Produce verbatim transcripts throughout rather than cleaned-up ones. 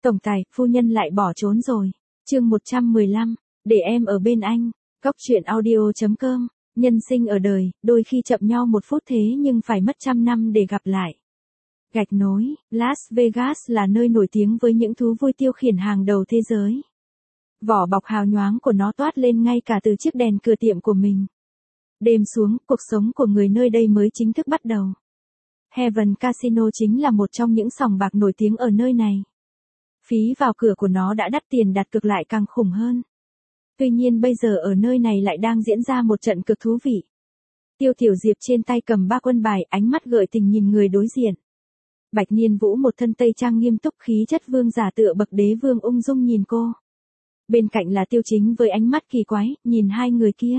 Tổng tài, phu nhân lại bỏ trốn rồi. Chương một trăm mười lăm, để em ở bên anh. Góc truyện audio chấm com. Nhân sinh ở đời, đôi khi chậm nhau một phút thế nhưng phải mất trăm năm để gặp lại. Gạch nối, Las Vegas là nơi nổi tiếng với những thú vui tiêu khiển hàng đầu thế giới. Vỏ bọc hào nhoáng của nó toát lên ngay cả từ chiếc đèn cửa tiệm của mình. Đêm xuống, cuộc sống của người nơi đây mới chính thức bắt đầu. Heaven Casino chính là một trong những sòng bạc nổi tiếng ở nơi này. Phí vào cửa của nó đã đắt tiền, đặt cược lại càng khủng hơn. Tuy nhiên bây giờ ở nơi này lại đang diễn ra một trận cực thú vị. Tiêu Tiểu Diệp trên tay cầm ba quân bài, ánh mắt gợi tình nhìn người đối diện. Bạch Niên Vũ một thân tây trang nghiêm túc, khí chất vương giả tựa bậc đế vương ung dung nhìn cô. Bên cạnh là Tiêu Chính với ánh mắt kỳ quái, nhìn hai người kia.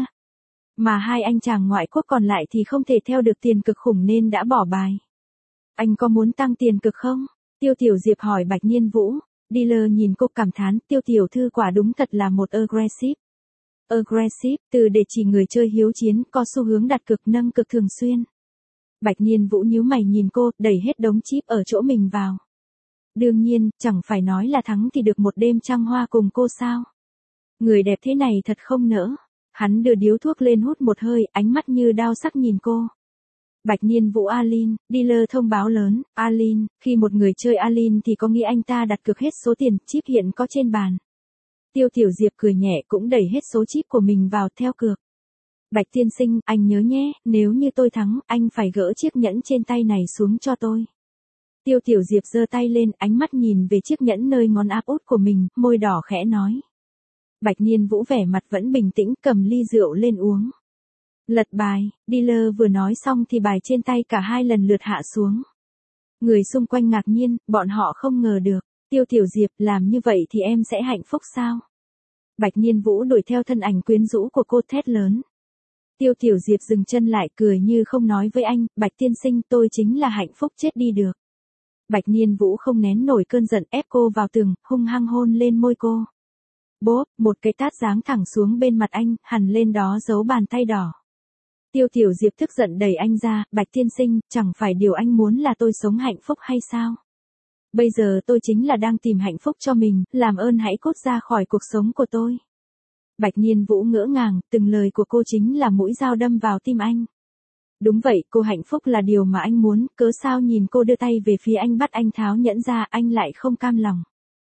Mà hai anh chàng ngoại quốc còn lại thì không thể theo được tiền cực khủng nên đã bỏ bài. Anh có muốn tăng tiền cực không? Tiêu Tiểu Diệp hỏi Bạch Niên Vũ. Dealer nhìn cô cảm thán, Tiêu tiểu thư quả đúng thật là một aggressive. Aggressive, từ để chỉ người chơi hiếu chiến, có xu hướng đặt cược nâng cực thường xuyên. Bạch Niên Vũ nhíu mày nhìn cô, đẩy hết đống chip ở chỗ mình vào. Đương nhiên, chẳng phải nói là thắng thì được một đêm trăng hoa cùng cô sao? Người đẹp thế này thật không nỡ. Hắn đưa điếu thuốc lên hút một hơi, ánh mắt như đao sắc nhìn cô. Bạch Niên Vũ Alin, dealer thông báo lớn, Alin, khi một người chơi Alin thì có nghĩa anh ta đặt cược hết số tiền chip hiện có trên bàn. Tiêu Tiểu Diệp cười nhẹ cũng đẩy hết số chip của mình vào theo cược. Bạch tiên sinh, anh nhớ nhé, nếu như tôi thắng, anh phải gỡ chiếc nhẫn trên tay này xuống cho tôi. Tiêu Tiểu Diệp giơ tay lên, ánh mắt nhìn về chiếc nhẫn nơi ngón áp út của mình, môi đỏ khẽ nói. Bạch Niên Vũ vẻ mặt vẫn bình tĩnh, cầm ly rượu lên uống. Lật bài, dealer vừa nói xong thì bài trên tay cả hai lần lượt hạ xuống. Người xung quanh ngạc nhiên, bọn họ không ngờ được. Tiêu Tiểu Diệp, làm như vậy thì em sẽ hạnh phúc sao? Bạch Niên Vũ đuổi theo thân ảnh quyến rũ của cô thét lớn. Tiêu Tiểu Diệp dừng chân lại, cười như không nói với anh, Bạch tiên sinh, tôi chính là hạnh phúc chết đi được. Bạch Niên Vũ không nén nổi cơn giận, ép cô vào tường, hung hăng hôn lên môi cô. Bốp, một cái tát giáng thẳng xuống bên mặt anh, hằn lên đó dấu bàn tay đỏ. Tiêu Tiểu Diệp tức giận đẩy anh ra, Bạch tiên sinh, chẳng phải điều anh muốn là tôi sống hạnh phúc hay sao? Bây giờ tôi chính là đang tìm hạnh phúc cho mình, làm ơn hãy cút ra khỏi cuộc sống của tôi. Bạch Niên Vũ ngỡ ngàng, từng lời của cô chính là mũi dao đâm vào tim anh. Đúng vậy, cô hạnh phúc là điều mà anh muốn, cớ sao nhìn cô đưa tay về phía anh bắt anh tháo nhẫn ra, anh lại không cam lòng.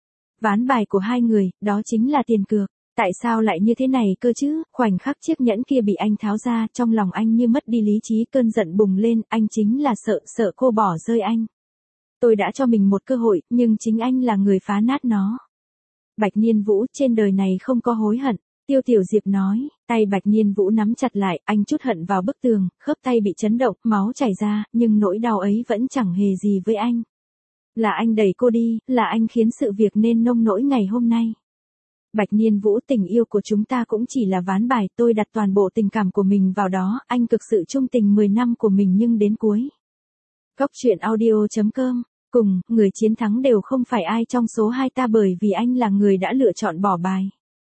Ván bài của hai người, đó chính là tiền cược. Tại sao lại như thế này cơ chứ? Khoảnh khắc chiếc nhẫn kia bị anh tháo ra, trong lòng anh như mất đi lý trí, cơn giận bùng lên, anh chính là sợ, sợ cô bỏ rơi anh. Tôi đã cho mình một cơ hội, nhưng chính anh là người phá nát nó. Bạch Niên Vũ, trên đời này không có hối hận. Tiêu Tiểu Diệp nói, tay Bạch Niên Vũ nắm chặt lại, anh trút hận vào bức tường, khớp tay bị chấn động, máu chảy ra, nhưng nỗi đau ấy vẫn chẳng hề gì với anh. Là anh đẩy cô đi, là anh khiến sự việc nên nông nỗi ngày hôm nay. Bạch Niên Vũ, tình yêu của chúng ta cũng chỉ là ván bài, tôi đặt toàn bộ tình cảm của mình vào đó, anh cực sự trung tình mười năm của mình nhưng đến cuối. Góc truyện audio chấm com, cùng, người chiến thắng đều không phải ai trong số hai ta bởi vì anh là người đã lựa chọn bỏ bài.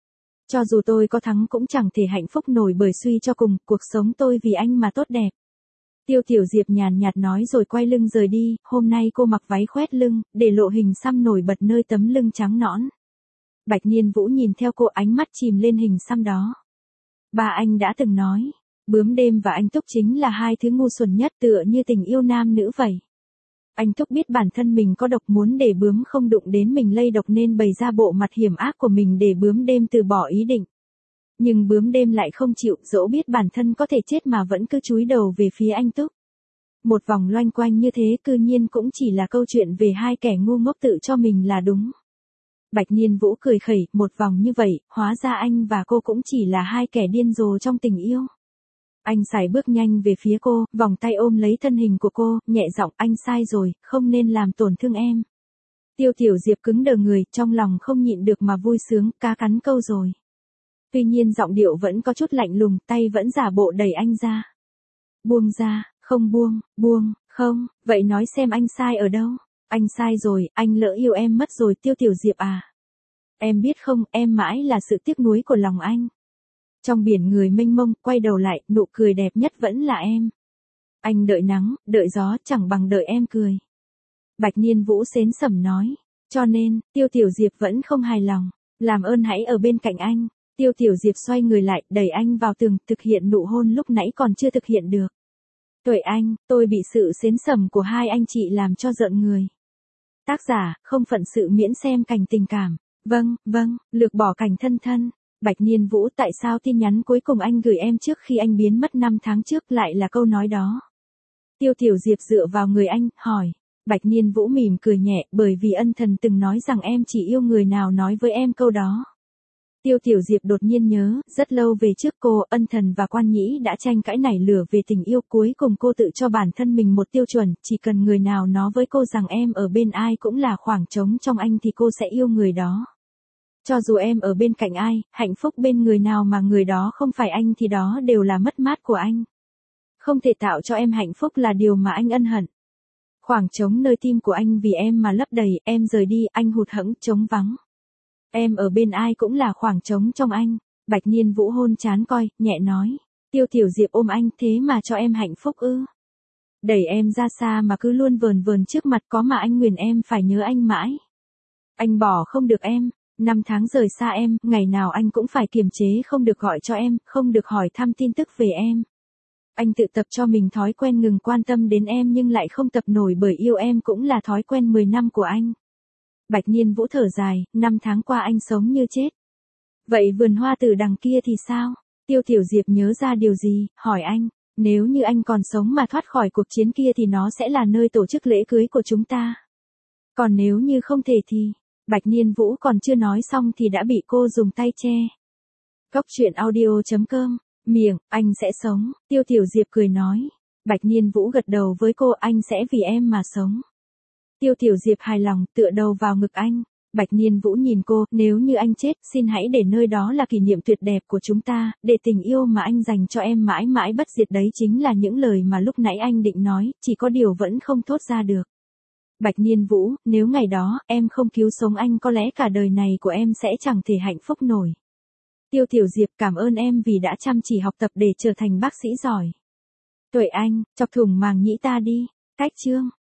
Cho dù tôi có thắng cũng chẳng thể hạnh phúc nổi bởi suy cho cùng, cuộc sống tôi vì anh mà tốt đẹp. Tiêu Tiểu Diệp nhàn nhạt nói rồi quay lưng rời đi, hôm nay cô mặc váy khoét lưng, để lộ hình xăm nổi bật nơi tấm lưng trắng nõn. Bạch Niên Vũ nhìn theo cô, ánh mắt chìm lên hình xăm đó. Ba anh đã từng nói, bướm đêm và anh Túc chính là hai thứ ngu xuẩn nhất, tựa như tình yêu nam nữ vậy. Anh Túc biết bản thân mình có độc, muốn để bướm không đụng đến mình lây độc nên bày ra bộ mặt hiểm ác của mình để bướm đêm từ bỏ ý định. Nhưng bướm đêm lại không chịu, dẫu biết bản thân có thể chết mà vẫn cứ chúi đầu về phía anh Túc. Một vòng loanh quanh như thế cư nhiên cũng chỉ là câu chuyện về hai kẻ ngu ngốc tự cho mình là đúng. Bạch Niên Vũ cười khẩy, một vòng như vậy, hóa ra anh và cô cũng chỉ là hai kẻ điên rồ trong tình yêu. Anh sải bước nhanh về phía cô, vòng tay ôm lấy thân hình của cô, nhẹ giọng, anh sai rồi, không nên làm tổn thương em. Tiêu Tiểu Diệp cứng đờ người, trong lòng không nhịn được mà vui sướng, cá cắn câu rồi. Tuy nhiên giọng điệu vẫn có chút lạnh lùng, tay vẫn giả bộ đẩy anh ra. Buông ra, không buông, buông, không, vậy nói xem anh sai ở đâu? Anh sai rồi, anh lỡ yêu em mất rồi Tiêu Tiểu Diệp à. Em biết không, em mãi là sự tiếc nuối của lòng anh. Trong biển người mênh mông, quay đầu lại, nụ cười đẹp nhất vẫn là em. Anh đợi nắng, đợi gió, chẳng bằng đợi em cười. Bạch Niên Vũ xến sẩm nói. Cho nên, Tiêu Tiểu Diệp vẫn không hài lòng. Làm ơn hãy ở bên cạnh anh. Tiêu Tiểu Diệp xoay người lại, đẩy anh vào tường, thực hiện nụ hôn lúc nãy còn chưa thực hiện được. Tuệ Anh, tôi bị sự xến sẩm của hai anh chị làm cho rợn người. Tác giả, không phận sự miễn xem cảnh tình cảm. Vâng, vâng, lược bỏ cảnh thân thân. Bạch Niên Vũ, tại sao tin nhắn cuối cùng anh gửi em trước khi anh biến mất năm tháng trước lại là câu nói đó? Tiêu Tiểu Diệp dựa vào người anh, hỏi. Bạch Niên Vũ mỉm cười nhẹ, bởi vì ân thần từng nói rằng em chỉ yêu người nào nói với em câu đó. Tiêu Tiểu Diệp đột nhiên nhớ, rất lâu về trước cô, ân thần và Quan Nhĩ đã tranh cãi nảy lửa về tình yêu, cuối cùng cô tự cho bản thân mình một tiêu chuẩn, chỉ cần người nào nói với cô rằng em ở bên ai cũng là khoảng trống trong anh thì cô sẽ yêu người đó. Cho dù em ở bên cạnh ai, hạnh phúc bên người nào mà người đó không phải anh thì đó đều là mất mát của anh. Không thể tạo cho em hạnh phúc là điều mà anh ân hận. Khoảng trống nơi tim của anh vì em mà lấp đầy, em rời đi, anh hụt hẫng, trống vắng. Em ở bên ai cũng là khoảng trống trong anh. Bạch Niên Vũ hôn chán coi, nhẹ nói. Tiêu Tiểu Diệp ôm anh, thế mà cho em hạnh phúc ư? Đẩy em ra xa mà cứ luôn vờn vờn trước mặt, có mà anh nguyền em phải nhớ anh mãi. Anh bỏ không được em, năm tháng rời xa em, ngày nào anh cũng phải kiềm chế không được gọi cho em, không được hỏi thăm tin tức về em. Anh tự tập cho mình thói quen ngừng quan tâm đến em nhưng lại không tập nổi bởi yêu em cũng là thói quen mười năm của anh. Bạch Niên Vũ thở dài, năm tháng qua anh sống như chết. Vậy vườn hoa từ đằng kia thì sao? Tiêu Tiểu Diệp nhớ ra điều gì, hỏi anh, nếu như anh còn sống mà thoát khỏi cuộc chiến kia thì nó sẽ là nơi tổ chức lễ cưới của chúng ta. Còn nếu như không thể thì, Bạch Niên Vũ còn chưa nói xong thì đã bị cô dùng tay che. Cốc truyện audio chấm com, miệng, anh sẽ sống, Tiêu Tiểu Diệp cười nói. Bạch Niên Vũ gật đầu với cô, anh sẽ vì em mà sống. Tiêu Tiểu Diệp hài lòng, tựa đầu vào ngực anh. Bạch Niên Vũ nhìn cô, nếu như anh chết, xin hãy để nơi đó là kỷ niệm tuyệt đẹp của chúng ta, để tình yêu mà anh dành cho em mãi mãi bất diệt, đấy chính là những lời mà lúc nãy anh định nói, chỉ có điều vẫn không thốt ra được. Bạch Niên Vũ, nếu ngày đó, em không cứu sống anh có lẽ cả đời này của em sẽ chẳng thể hạnh phúc nổi. Tiêu Tiểu Diệp, cảm ơn em vì đã chăm chỉ học tập để trở thành bác sĩ giỏi. Tuệ Anh, chọc thủng màng nhĩ ta đi. Cách chương